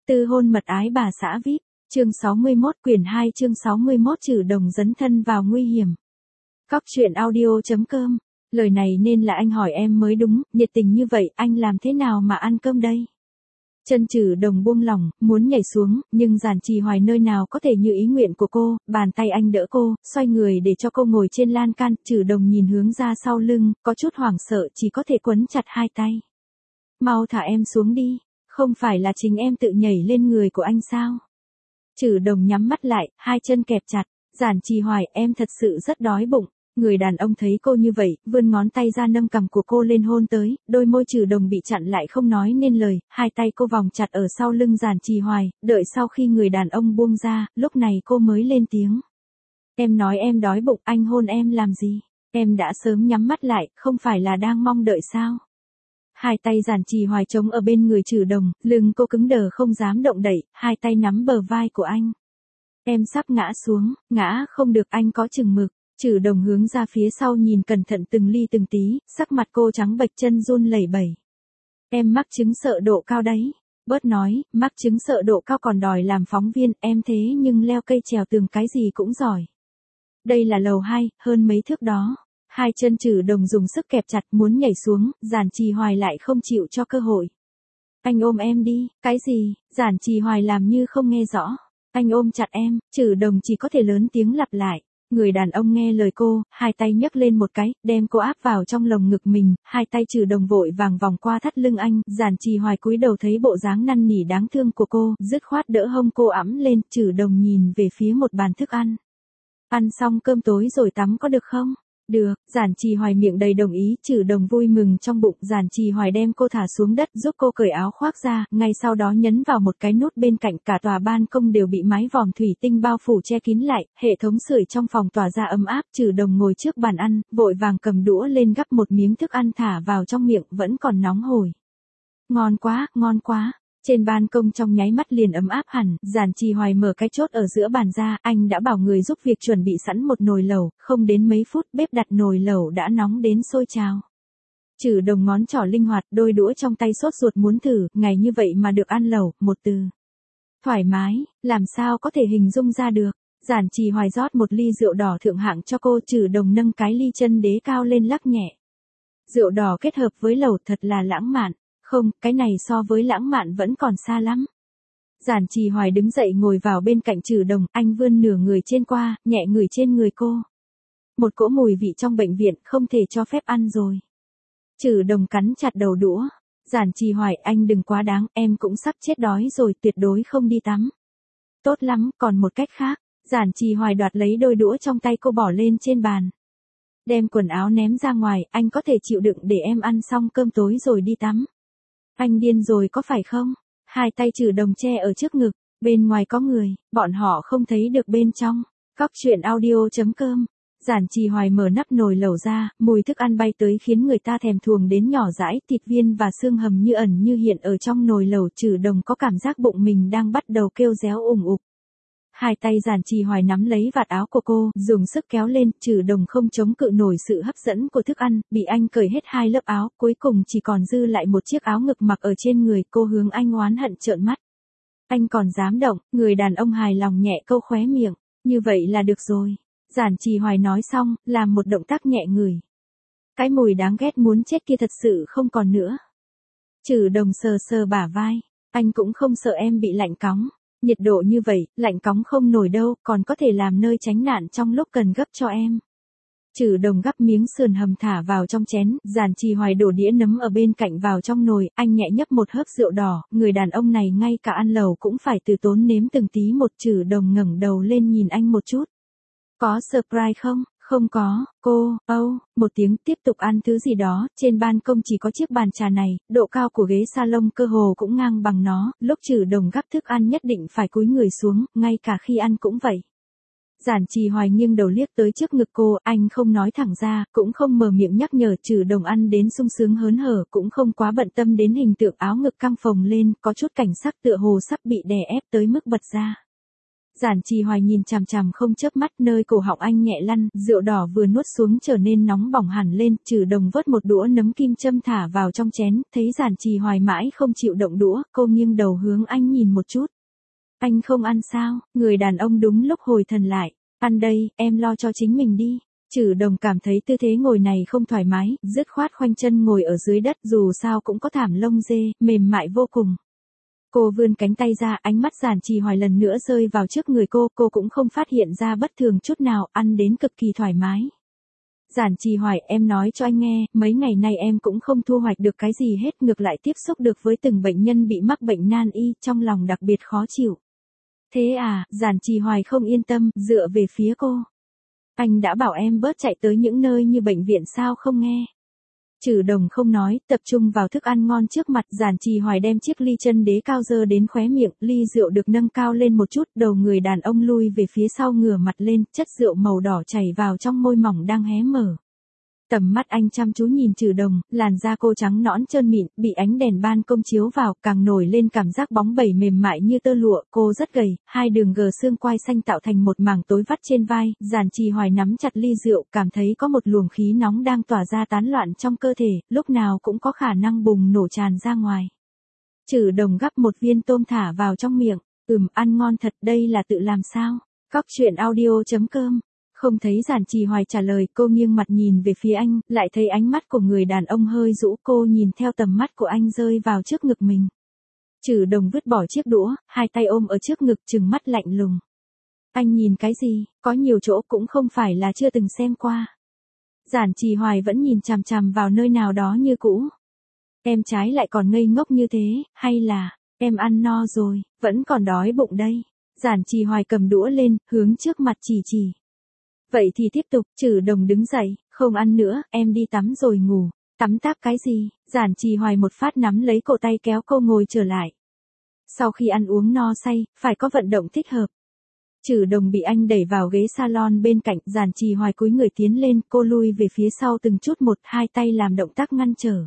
Tư hôn mật ái bà xã VIP, chương 61 quyển 2 chương 61 Trử Đồng dấn thân vào nguy hiểm. Cóc truyện audio.com. Lời này nên là anh hỏi em mới đúng, nhiệt tình như vậy anh làm thế nào mà ăn cơm đây? Chân Trử Đồng buông lỏng, muốn nhảy xuống, nhưng Giản Trì Hoài nơi nào có thể như ý nguyện của cô, bàn tay anh đỡ cô, xoay người để cho cô ngồi trên lan can, Trử Đồng nhìn hướng ra sau lưng, có chút hoảng sợ chỉ có thể quấn chặt hai tay. Mau thả em xuống đi, không phải là chính em tự nhảy lên người của anh sao? Trử Đồng nhắm mắt lại, hai chân kẹp chặt, Giản Trì Hoài em thật sự rất đói bụng. Người đàn ông thấy cô như vậy, vươn ngón tay ra nâng cằm của cô lên hôn tới, đôi môi Trử Đồng bị chặn lại không nói nên lời, hai tay cô vòng chặt ở sau lưng Giản Trì Hoài, đợi sau khi người đàn ông buông ra, lúc này cô mới lên tiếng. Em nói em đói bụng, anh hôn em làm gì? Em đã sớm nhắm mắt lại, không phải là đang mong đợi sao? Hai tay Giản Trì Hoài chống ở bên người Trử Đồng, lưng cô cứng đờ không dám động đậy, hai tay nắm bờ vai của anh. Em sắp ngã xuống, ngã không được anh có chừng mực. Trử Đồng hướng ra phía sau nhìn cẩn thận từng ly từng tí, sắc mặt cô trắng bệch chân run lẩy bẩy. Em mắc chứng sợ độ cao đấy. Bớt nói, mắc chứng sợ độ cao còn đòi làm phóng viên, em thế nhưng leo cây trèo tường cái gì cũng giỏi. Đây là lầu 2, hơn mấy thước đó. Hai chân Trử Đồng dùng sức kẹp chặt muốn nhảy xuống, Giản Trì Hoài lại không chịu cho cơ hội. Anh ôm em đi, cái gì? Giản Trì Hoài làm như không nghe rõ. Anh ôm chặt em, Trử Đồng chỉ có thể lớn tiếng lặp lại. Người đàn ông nghe lời cô, hai tay nhấc lên một cái, đem cô áp vào trong lồng ngực mình, hai tay Trử Đồng vội vàng vòng qua thắt lưng anh, Giản Trì Hoài cúi đầu thấy bộ dáng năn nỉ đáng thương của cô, dứt khoát đỡ hông cô ẵm lên, Trử Đồng nhìn về phía một bàn thức ăn. Ăn xong cơm tối rồi tắm có được không? Được, Giản Trì Hoài miệng đầy đồng ý, Trử Đồng vui mừng trong bụng, Giản Trì Hoài đem cô thả xuống đất giúp cô cởi áo khoác ra, ngay sau đó nhấn vào một cái nút bên cạnh, cả tòa ban công đều bị mái vòm thủy tinh bao phủ che kín lại, hệ thống sưởi trong phòng tỏa ra ấm áp, Trử Đồng ngồi trước bàn ăn, vội vàng cầm đũa lên gắp một miếng thức ăn thả vào trong miệng, vẫn còn nóng hổi. Ngon quá, ngon quá. Trên ban công trong nháy mắt liền ấm áp hẳn, Giản Trì Hoài mở cái chốt ở giữa bàn ra, anh đã bảo người giúp việc chuẩn bị sẵn một nồi lẩu, không đến mấy phút bếp đặt nồi lẩu đã nóng đến sôi trào. Trử Đồng ngón trỏ linh hoạt, đôi đũa trong tay sốt ruột muốn thử, ngày như vậy mà được ăn lẩu, một từ. Thoải mái, làm sao có thể hình dung ra được. Giản Trì Hoài rót một ly rượu đỏ thượng hạng cho cô, Trử Đồng nâng cái ly chân đế cao lên lắc nhẹ. Rượu đỏ kết hợp với lẩu thật là lãng mạn. Không, cái này so với lãng mạn vẫn còn xa lắm. Giản Trì Hoài đứng dậy ngồi vào bên cạnh Trử Đồng, anh vươn nửa người trên qua, nhẹ ngửi trên người cô. Một cỗ mùi vị trong bệnh viện, không thể cho phép ăn rồi. Trử Đồng cắn chặt đầu đũa. Giản Trì Hoài, anh đừng quá đáng, em cũng sắp chết đói rồi, tuyệt đối không đi tắm. Tốt lắm, còn một cách khác. Giản Trì Hoài đoạt lấy đôi đũa trong tay cô bỏ lên trên bàn. Đem quần áo ném ra ngoài, anh có thể chịu đựng để em ăn xong cơm tối rồi đi tắm. Anh điên rồi có phải không? Hai tay Trử Đồng che ở trước ngực, bên ngoài có người, bọn họ không thấy được bên trong. Cóc truyện audio.com. Giản Trì Hoài mở nắp nồi lẩu ra, mùi thức ăn bay tới khiến người ta thèm thuồng đến nhỏ dãi, thịt viên và xương hầm như ẩn như hiện ở trong nồi lẩu, Trử Đồng có cảm giác bụng mình đang bắt đầu kêu réo ủng ục. Hai tay Giản Trì Hoài nắm lấy vạt áo của cô, dùng sức kéo lên, Trử Đồng không chống cự nổi sự hấp dẫn của thức ăn, bị anh cởi hết hai lớp áo, cuối cùng chỉ còn dư lại một chiếc áo ngực mặc ở trên người, cô hướng anh oán hận trợn mắt. Anh còn dám động, người đàn ông hài lòng nhẹ câu khóe miệng, như vậy là được rồi. Giản Trì Hoài nói xong, làm một động tác nhẹ ngửi. Cái mùi đáng ghét muốn chết kia thật sự không còn nữa. Trử Đồng sờ sờ bả vai, anh cũng không sợ em bị lạnh cóng. Nhiệt độ như vậy, lạnh cóng không nổi đâu, còn có thể làm nơi tránh nạn trong lúc cần gấp cho em. Trử Đồng gắp miếng sườn hầm thả vào trong chén, Giản Trì Hoài đổ đĩa nấm ở bên cạnh vào trong nồi, anh nhẹ nhấp một hớp rượu đỏ, người đàn ông này ngay cả ăn lẩu cũng phải từ tốn nếm từng tí một. Trử Đồng ngẩng đầu lên nhìn anh một chút. Có surprise không? Không có, cô, một tiếng tiếp tục ăn thứ gì đó, trên ban công chỉ có chiếc bàn trà này, độ cao của ghế salon cơ hồ cũng ngang bằng nó, lúc Trử Đồng gắp thức ăn nhất định phải cúi người xuống, ngay cả khi ăn cũng vậy. Giản Trì Hoài nghiêng đầu liếc tới trước ngực cô, anh không nói thẳng ra, cũng không mở miệng nhắc nhở, Trử Đồng ăn đến sung sướng hớn hở, cũng không quá bận tâm đến hình tượng áo ngực căng phồng lên, có chút cảnh sắc tựa hồ sắp bị đè ép tới mức bật ra. Giản Trì Hoài nhìn chằm chằm không chớp mắt, nơi cổ họng anh nhẹ lăn, rượu đỏ vừa nuốt xuống trở nên nóng bỏng hẳn lên, Trừ Đồng vớt một đũa nấm kim châm thả vào trong chén, thấy Giản Trì Hoài mãi không chịu động đũa, cô nghiêng đầu hướng anh nhìn một chút. Anh không ăn sao? Người đàn ông đúng lúc hồi thần lại. Ăn đây, em lo cho chính mình đi. Trừ Đồng cảm thấy tư thế ngồi này không thoải mái, dứt khoát khoanh chân ngồi ở dưới đất, dù sao cũng có thảm lông dê, mềm mại vô cùng. Cô vươn cánh tay ra, ánh mắt Giản Trì Hoài lần nữa rơi vào trước người cô cũng không phát hiện ra bất thường chút nào, ăn đến cực kỳ thoải mái. Giản Trì Hoài, em nói cho anh nghe, mấy ngày nay em cũng không thu hoạch được cái gì hết, ngược lại tiếp xúc được với từng bệnh nhân bị mắc bệnh nan y, trong lòng đặc biệt khó chịu. Thế à, Giản Trì Hoài không yên tâm, dựa về phía cô. Anh đã bảo em bớt chạy tới những nơi như bệnh viện sao không nghe. Trừ Đồng không nói, tập trung vào thức ăn ngon trước mặt. Giản Trì Hoài đem chiếc ly chân đế cao dơ đến khóe miệng, ly rượu được nâng cao lên một chút, đầu người đàn ông lui về phía sau ngửa mặt lên, chất rượu màu đỏ chảy vào trong môi mỏng đang hé mở. Tầm mắt anh chăm chú nhìn Trừ Đồng, làn da cô trắng nõn trơn mịn, bị ánh đèn ban công chiếu vào, càng nổi lên cảm giác bóng bẩy mềm mại như tơ lụa, cô rất gầy, hai đường gờ xương quai xanh tạo thành một mảng tối vắt trên vai, Giản Trì Hoài nắm chặt ly rượu, cảm thấy có một luồng khí nóng đang tỏa ra tán loạn trong cơ thể, lúc nào cũng có khả năng bùng nổ tràn ra ngoài. Trừ Đồng gắp một viên tôm thả vào trong miệng, ăn ngon thật, đây là tự làm sao? Cóc truyện audio.com. Không thấy Giản Trì Hoài trả lời, cô nghiêng mặt nhìn về phía anh, lại thấy ánh mắt của người đàn ông hơi rũ, cô nhìn theo tầm mắt của anh rơi vào trước ngực mình. Trừ Đồng vứt bỏ chiếc đũa, hai tay ôm ở trước ngực, trừng mắt lạnh lùng. Anh nhìn cái gì, có nhiều chỗ cũng không phải là chưa từng xem qua. Giản Trì Hoài vẫn nhìn chằm chằm vào nơi nào đó như cũ. Em trái lại còn ngây ngốc như thế, hay là, em ăn no rồi, vẫn còn đói bụng đây. Giản Trì Hoài cầm đũa lên, hướng trước mặt chỉ. Vậy thì tiếp tục. Trừ Đồng đứng dậy, không ăn nữa, em đi tắm rồi ngủ. Tắm táp cái gì? Giản Trì Hoài một phát nắm lấy cổ tay kéo cô ngồi trở lại. Sau khi ăn uống no say, phải có vận động thích hợp. Trừ Đồng bị anh đẩy vào ghế salon bên cạnh, Giản Trì Hoài cúi người tiến lên, cô lui về phía sau từng chút một, hai tay làm động tác ngăn trở.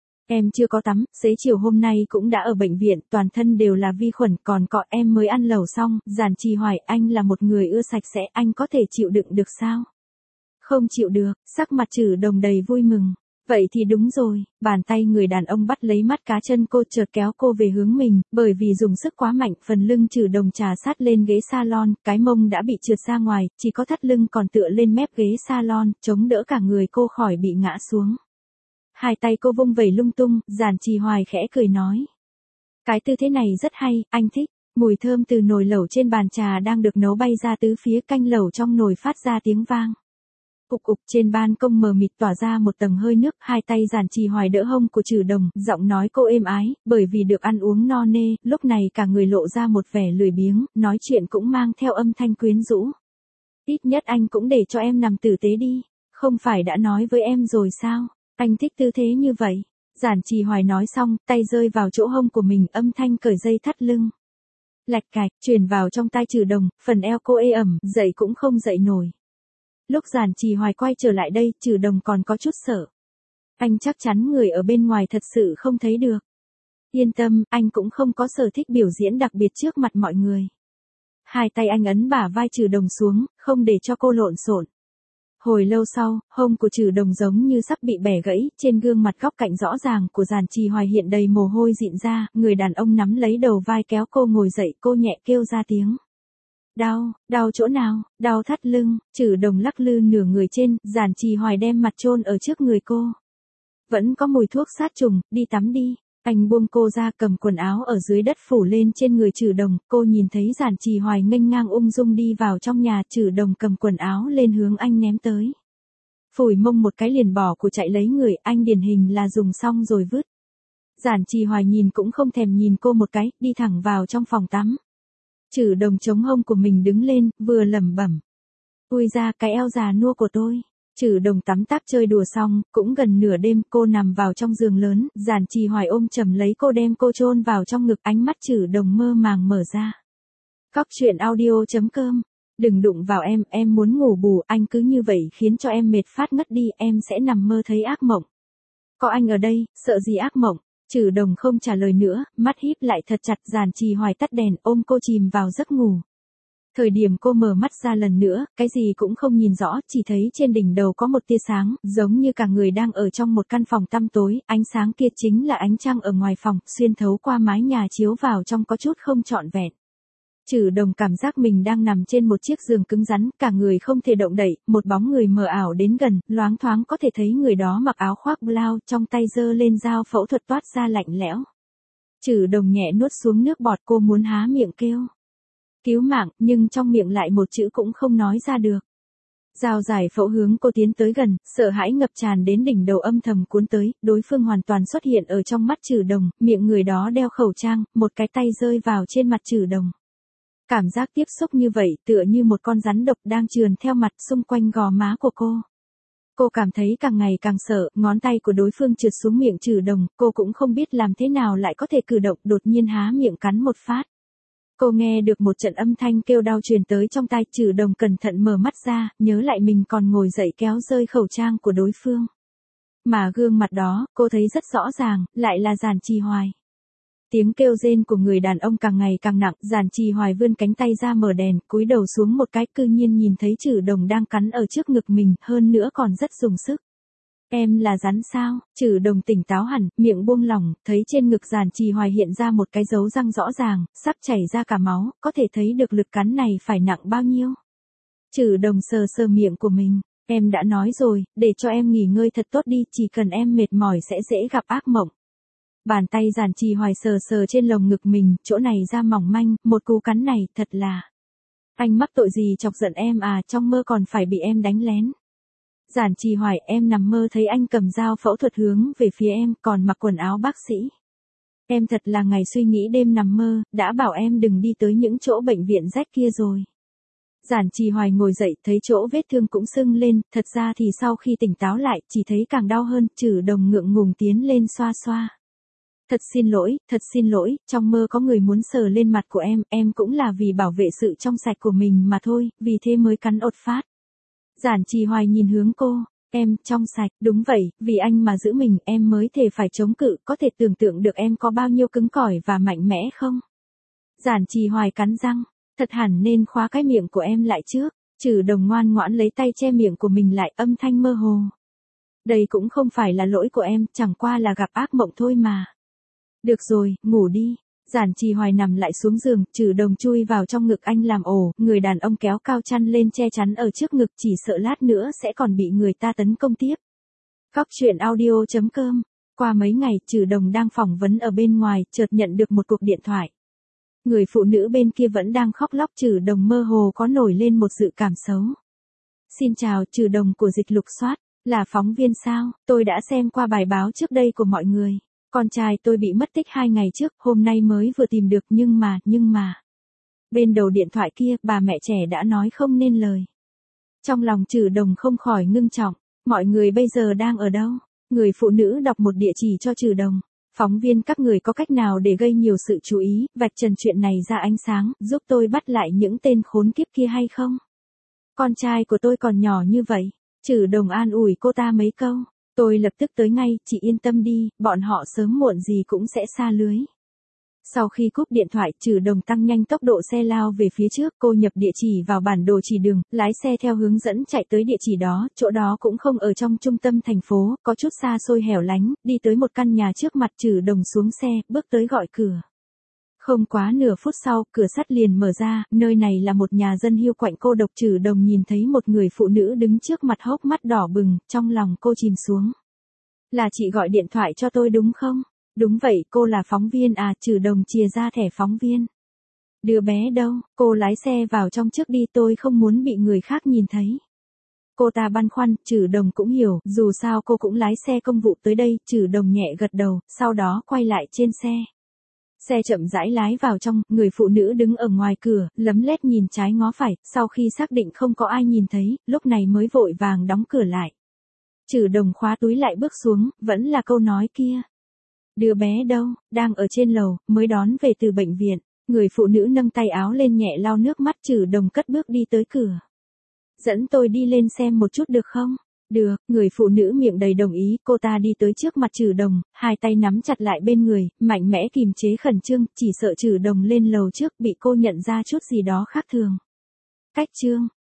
Em chưa có tắm, xế chiều hôm nay cũng đã ở bệnh viện, toàn thân đều là vi khuẩn, còn cọ em mới ăn lẩu xong. Giản Trì Hoài, anh là một người ưa sạch sẽ, anh có thể chịu đựng được sao? Không chịu được, sắc mặt Trừ Đồng đầy vui mừng. Vậy thì đúng rồi, bàn tay người đàn ông bắt lấy mắt cá chân cô, chợt kéo cô về hướng mình, bởi vì dùng sức quá mạnh, phần lưng Trừ Đồng trà sát lên ghế salon, cái mông đã bị trượt ra ngoài, chỉ có thắt lưng còn tựa lên mép ghế salon, chống đỡ cả người cô khỏi bị ngã xuống. Hai tay cô vung vẩy lung tung, Giản Trì Hoài khẽ cười nói. Cái tư thế này rất hay, anh thích. Mùi thơm từ nồi lẩu trên bàn trà đang được nấu bay ra tứ phía, canh lẩu trong nồi phát ra tiếng vang. Ục ục, trên ban công mờ mịt tỏa ra một tầng hơi nước, hai tay Giản Trì Hoài đỡ hông của Trừ Đồng, giọng nói cô êm ái, bởi vì được ăn uống no nê, lúc này cả người lộ ra một vẻ lười biếng, nói chuyện cũng mang theo âm thanh quyến rũ. Ít nhất anh cũng để cho em nằm tử tế đi, không phải đã nói với em rồi sao? Anh thích tư thế như vậy. Giản Trì Hoài nói xong, tay rơi vào chỗ hông của mình, âm thanh cởi dây thắt lưng. Lạch cạch, truyền vào trong tai Trừ Đồng, phần eo cô ê ẩm, dậy cũng không dậy nổi. Lúc Giản Trì Hoài quay trở lại đây, Trừ Đồng còn có chút sợ. Anh chắc chắn người ở bên ngoài thật sự không thấy được. Yên tâm, anh cũng không có sở thích biểu diễn đặc biệt trước mặt mọi người. Hai tay anh ấn bả vai Trừ Đồng xuống, không để cho cô lộn xộn. Hồi lâu sau, hông của Trừ Đồng giống như sắp bị bẻ gãy, trên gương mặt góc cạnh rõ ràng của Giản Trì Hoài hiện đầy mồ hôi dịn ra, người đàn ông nắm lấy đầu vai kéo cô ngồi dậy, cô nhẹ kêu ra tiếng. Đau chỗ nào? Đau thắt lưng. Trừ Đồng lắc lư nửa người trên, Giản Trì Hoài đem mặt chôn ở trước người cô. Vẫn có mùi thuốc sát trùng, đi tắm đi. Anh buông cô ra, cầm quần áo ở dưới đất phủ lên trên người Trừ Đồng, cô nhìn thấy Giản Trì Hoài nghênh ngang ung dung đi vào trong nhà, Trừ Đồng cầm quần áo lên hướng anh ném tới. Phủi mông một cái liền bỏ của chạy lấy người, anh điển hình là dùng xong rồi vứt. Giản Trì Hoài nhìn cũng không thèm nhìn cô một cái, đi thẳng vào trong phòng tắm. Trừ Đồng chống hông của mình đứng lên, vừa lẩm bẩm. Ui ra, cái eo già nua của tôi. Trừ Đồng tắm táp chơi đùa xong, cũng gần nửa đêm, cô nằm vào trong giường lớn, Giản Trì Hoài ôm chầm lấy cô đem cô chôn vào trong ngực, ánh mắt Trừ Đồng mơ màng mở ra. Cóc truyện audio.com. Đừng đụng vào em muốn ngủ bù, anh cứ như vậy khiến cho em mệt phát ngất đi, em sẽ nằm mơ thấy ác mộng. Có anh ở đây, sợ gì ác mộng? Trừ Đồng không trả lời nữa, mắt híp lại thật chặt, Giản Trì Hoài tắt đèn, ôm cô chìm vào giấc ngủ. Thời điểm cô mở mắt ra lần nữa, cái gì cũng không nhìn rõ, chỉ thấy trên đỉnh đầu có một tia sáng, giống như cả người đang ở trong một căn phòng tăm tối, ánh sáng kia chính là ánh trăng ở ngoài phòng, xuyên thấu qua mái nhà chiếu vào trong có chút không trọn vẹn. Trừ Đồng cảm giác mình đang nằm trên một chiếc giường cứng rắn, cả người không thể động đậy, một bóng người mờ ảo đến gần, loáng thoáng có thể thấy người đó mặc áo khoác blau, trong tay giơ lên dao phẫu thuật toát ra lạnh lẽo. Trừ Đồng nhẹ nuốt xuống nước bọt, cô muốn há miệng kêu cứu mạng, nhưng trong miệng lại một chữ cũng không nói ra được. Dao giải phẫu hướng cô tiến tới gần, sợ hãi ngập tràn đến đỉnh đầu âm thầm cuốn tới, đối phương hoàn toàn xuất hiện ở trong mắt Trừ Đồng, miệng người đó đeo khẩu trang, một cái tay rơi vào trên mặt Trừ Đồng. Cảm giác tiếp xúc như vậy tựa như một con rắn độc đang trườn theo mặt xung quanh gò má của cô. Cô cảm thấy càng ngày càng sợ, ngón tay của đối phương trượt xuống miệng Trừ Đồng, cô cũng không biết làm thế nào lại có thể cử động, đột nhiên há miệng cắn một phát. Cô nghe được một trận âm thanh kêu đau truyền tới trong tai, Trừ Đồng cẩn thận mở mắt ra, nhớ lại mình còn ngồi dậy kéo rơi khẩu trang của đối phương. Mà gương mặt đó, cô thấy rất rõ ràng, lại là Giản Trì Hoài. Tiếng kêu rên của người đàn ông càng ngày càng nặng, Giản Trì Hoài vươn cánh tay ra mở đèn, cúi đầu xuống một cái, cư nhiên nhìn thấy Trừ Đồng đang cắn ở trước ngực mình, hơn nữa còn rất dùng sức. Em là rắn sao? Trừ Đồng tỉnh táo hẳn, miệng buông lỏng, thấy trên ngực Giản Trì Hoài hiện ra một cái dấu răng rõ ràng, sắp chảy ra cả máu, có thể thấy được lực cắn này phải nặng bao nhiêu. Trừ Đồng sờ sờ miệng của mình, em đã nói rồi, để cho em nghỉ ngơi thật tốt đi, chỉ cần em mệt mỏi sẽ dễ gặp ác mộng. Bàn tay Giản Trì Hoài sờ sờ trên lồng ngực mình, chỗ này da mỏng manh, một cú cắn này, thật là. Anh mắc tội gì chọc giận em à, trong mơ còn phải bị em đánh lén. Giản Trì Hoài, em nằm mơ thấy anh cầm dao phẫu thuật hướng về phía em, còn mặc quần áo bác sĩ. Em thật là ngày suy nghĩ đêm nằm mơ, đã bảo em đừng đi tới những chỗ bệnh viện rách kia rồi. Giản Trì Hoài ngồi dậy, thấy chỗ vết thương cũng sưng lên, thật ra thì sau khi tỉnh táo lại, chỉ thấy càng đau hơn, Trừ Đồng ngượng ngùng tiến lên xoa xoa. Thật xin lỗi, trong mơ có người muốn sờ lên mặt của em cũng là vì bảo vệ sự trong sạch của mình mà thôi, vì thế mới cắn ột phát. Giản Trì Hoài nhìn hướng cô, em, trong sạch, đúng vậy, vì anh mà giữ mình, em mới thể phải chống cự, có thể tưởng tượng được em có bao nhiêu cứng cỏi và mạnh mẽ không? Giản Trì Hoài cắn răng, thật hẳn nên khóa cái miệng của em lại trước. Trừ Đồng ngoan ngoãn lấy tay che miệng của mình lại, âm thanh mơ hồ. Đây cũng không phải là lỗi của em, chẳng qua là gặp ác mộng thôi mà. Được rồi, ngủ đi. Giản Trì Hoài nằm lại xuống giường, Trừ Đồng chui vào trong ngực anh làm ổ, người đàn ông kéo cao chăn lên che chắn ở trước ngực, chỉ sợ lát nữa sẽ còn bị người ta tấn công tiếp. Cóc truyện audio.com. Qua mấy ngày, Trừ Đồng đang phỏng vấn ở bên ngoài, chợt nhận được một cuộc điện thoại. Người phụ nữ bên kia vẫn đang khóc lóc, Trừ Đồng mơ hồ có nổi lên một dự cảm xấu. Xin chào, Trừ Đồng của Dịch Lục Soát, là phóng viên sao? Tôi đã xem qua bài báo trước đây của mọi người. Con trai tôi bị mất tích 2 ngày trước, hôm nay mới vừa tìm được, nhưng mà. Bên đầu điện thoại kia, bà mẹ trẻ đã nói không nên lời. Trong lòng Trừ Đồng không khỏi ngưng trọng, mọi người bây giờ đang ở đâu? Người phụ nữ đọc một địa chỉ cho Trừ Đồng. Phóng viên, các người có cách nào để gây nhiều sự chú ý, vạch trần chuyện này ra ánh sáng, giúp tôi bắt lại những tên khốn kiếp kia hay không? Con trai của tôi còn nhỏ như vậy. Trừ Đồng an ủi cô ta mấy câu. Tôi lập tức tới ngay, chị yên tâm đi, bọn họ sớm muộn gì cũng sẽ sa lưới. Sau khi cúp điện thoại, Trừ Đồng tăng nhanh tốc độ xe lao về phía trước, cô nhập địa chỉ vào bản đồ chỉ đường, lái xe theo hướng dẫn chạy tới địa chỉ đó, chỗ đó cũng không ở trong trung tâm thành phố, có chút xa xôi hẻo lánh, đi tới một căn nhà trước mặt, Trừ Đồng xuống xe, bước tới gọi cửa. Không quá nửa phút sau, cửa sắt liền mở ra, nơi này là một nhà dân hiu quạnh cô độc. Trừ Đồng nhìn thấy một người phụ nữ đứng trước mặt, hốc mắt đỏ bừng, trong lòng cô chìm xuống. Là chị gọi điện thoại cho tôi đúng không? Đúng vậy, cô là phóng viên à? Trừ Đồng chìa ra thẻ phóng viên. Đứa bé đâu? Cô lái xe vào trong trước đi, tôi không muốn bị người khác nhìn thấy. Cô ta băn khoăn, Trừ Đồng cũng hiểu, dù sao cô cũng lái xe công vụ tới đây. Trừ Đồng nhẹ gật đầu, sau đó quay lại trên xe. Xe chậm rãi lái vào trong, người phụ nữ đứng ở ngoài cửa, lấm lét nhìn trái ngó phải, sau khi xác định không có ai nhìn thấy, lúc này mới vội vàng đóng cửa lại. Trừ Đồng khóa túi lại bước xuống, vẫn là câu nói kia. Đứa bé đâu? Đang ở trên lầu, mới đón về từ bệnh viện. Người phụ nữ nâng tay áo lên nhẹ lau nước mắt. Trừ Đồng cất bước đi tới cửa. Dẫn tôi đi lên xem một chút được không? Được, người phụ nữ miệng đầy đồng ý, cô ta đi tới trước mặt Trừ Đồng, hai tay nắm chặt lại bên người, mạnh mẽ kìm chế khẩn trương, chỉ sợ Trừ Đồng lên lầu trước bị cô nhận ra chút gì đó khác thường. Cách chương